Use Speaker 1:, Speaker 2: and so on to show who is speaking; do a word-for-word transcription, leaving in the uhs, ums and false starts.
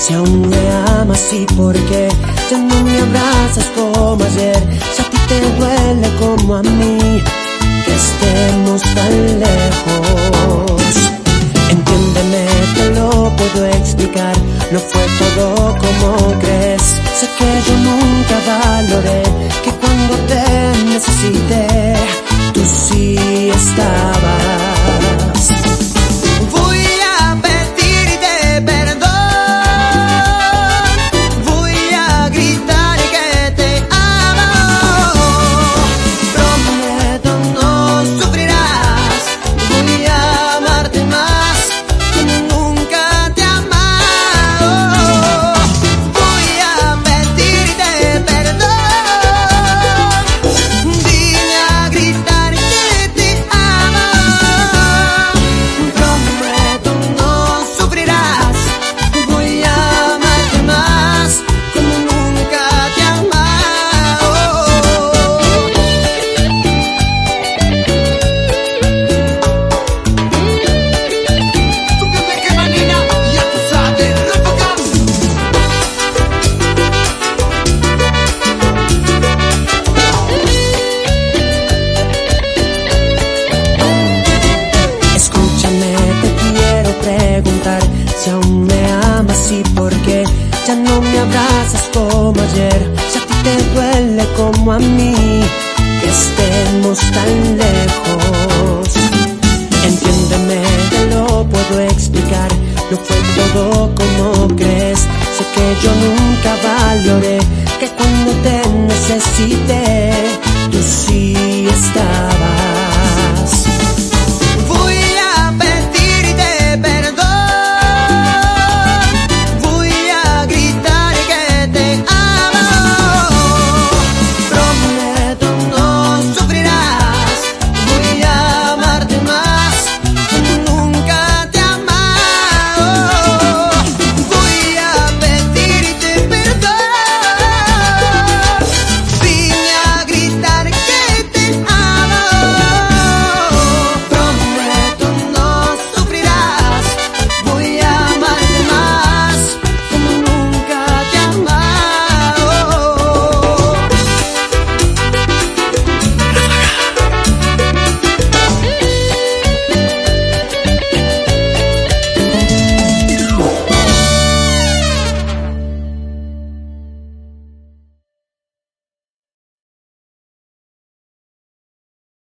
Speaker 1: Si aún me amas y por qué ya no me abrazas como ayer. Si a ti te duele como a mí que estemos tan lejos. Entiéndeme, te lo puedo explicar. No fue todo como crees. Sé que yo nunca valoré que cuando te necesité tú sí estabas. Si aún me amas y por qué ya no me abrazas como ayer. Si a ti te duele como a mí que estemos tan lejos. Entiéndeme, te lo puedo explicar. No fue todo como crees. Sé que yo nunca valoré que cuando te necesité